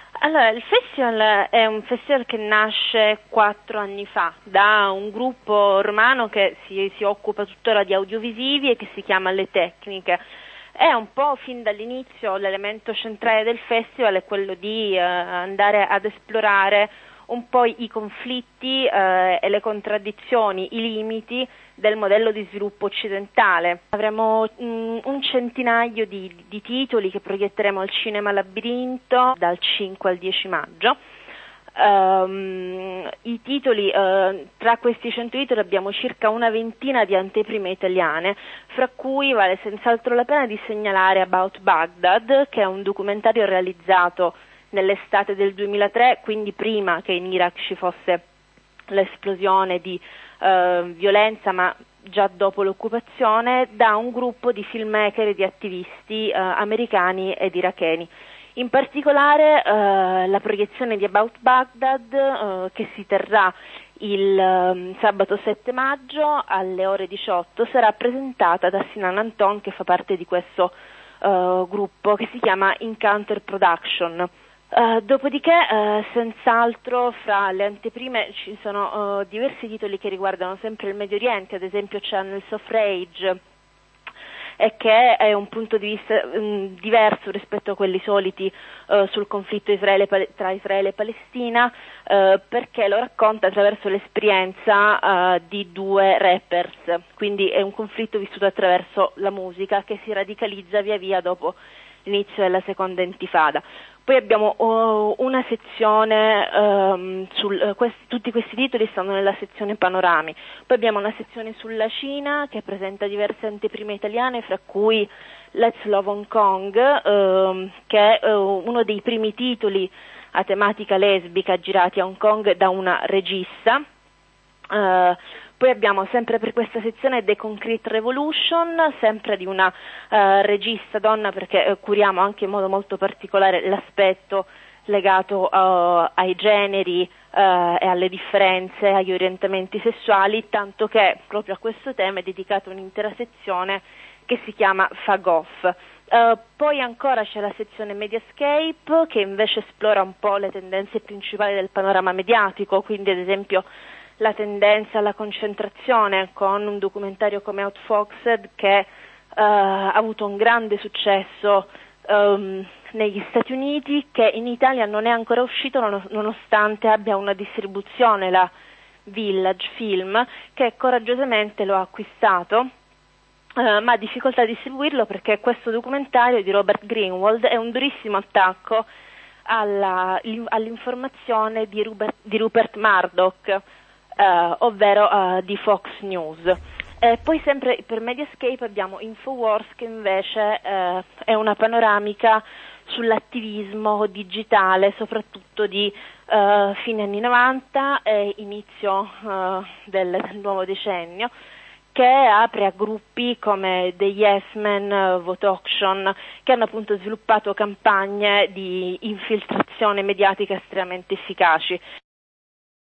Allora, il festival è un festival che nasce 4 anni fa da un gruppo romano che si occupa tuttora di audiovisivi e che si chiama Le Tecniche. È un po' fin dall'inizio l'elemento centrale del festival è quello di andare ad esplorare un po' i conflitti e le contraddizioni, i limiti del modello di sviluppo occidentale. Avremo un centinaio di titoli che proietteremo al Cinema Labirinto dal 5 al 10 maggio. I titoli, tra questi 100 titoli abbiamo circa una ventina di anteprime italiane, fra cui vale senz'altro la pena di segnalare About Baghdad, che è un documentario realizzato nell'estate del 2003, quindi prima che in Iraq ci fosse l'esplosione di violenza, ma già dopo l'occupazione, da un gruppo di filmmaker e di attivisti americani ed iracheni. In particolare la proiezione di About Baghdad, che si terrà il sabato 7 maggio alle ore 18, sarà presentata da Sinan Anton, che fa parte di questo gruppo che si chiama Encounter Production. Dopodiché, senz'altro, fra le anteprime ci sono diversi titoli che riguardano sempre il Medio Oriente, ad esempio Channels of Rage, e che è un punto di vista diverso rispetto a quelli soliti sul conflitto tra Israele e Palestina, perché lo racconta attraverso l'esperienza di due rappers, quindi è un conflitto vissuto attraverso la musica che si radicalizza via via dopo l'inizio della seconda intifada. Poi abbiamo una sezione tutti questi titoli stanno nella sezione panorami. Poi abbiamo una sezione sulla Cina che presenta diverse anteprime italiane, fra cui Let's Love Hong Kong, che è uno dei primi titoli a tematica lesbica girati a Hong Kong da una regista. Poi abbiamo sempre per questa sezione The Concrete Revolution, sempre di una regista donna, perché curiamo anche in modo molto particolare l'aspetto legato ai generi e alle differenze, agli orientamenti sessuali, tanto che proprio a questo tema è dedicata un'intera sezione che si chiama Fag Off. Poi ancora c'è la sezione Mediascape, che invece esplora un po' le tendenze principali del panorama mediatico, quindi ad esempio la tendenza alla concentrazione, con un documentario come Outfoxed che ha avuto un grande successo negli Stati Uniti, che in Italia non è ancora uscito nonostante abbia una distribuzione, la Village Film, che coraggiosamente lo ha acquistato, ma ha difficoltà a distribuirlo perché questo documentario di Robert Greenwald è un durissimo attacco all'informazione di Rupert Murdoch, ovvero di Fox News. Poi sempre per Mediascape abbiamo Infowars, che invece è una panoramica sull'attivismo digitale, soprattutto di fine anni 90 e inizio del nuovo decennio, che apre a gruppi come The Yes Men, Vote Auction, che hanno appunto sviluppato campagne di infiltrazione mediatica estremamente efficaci.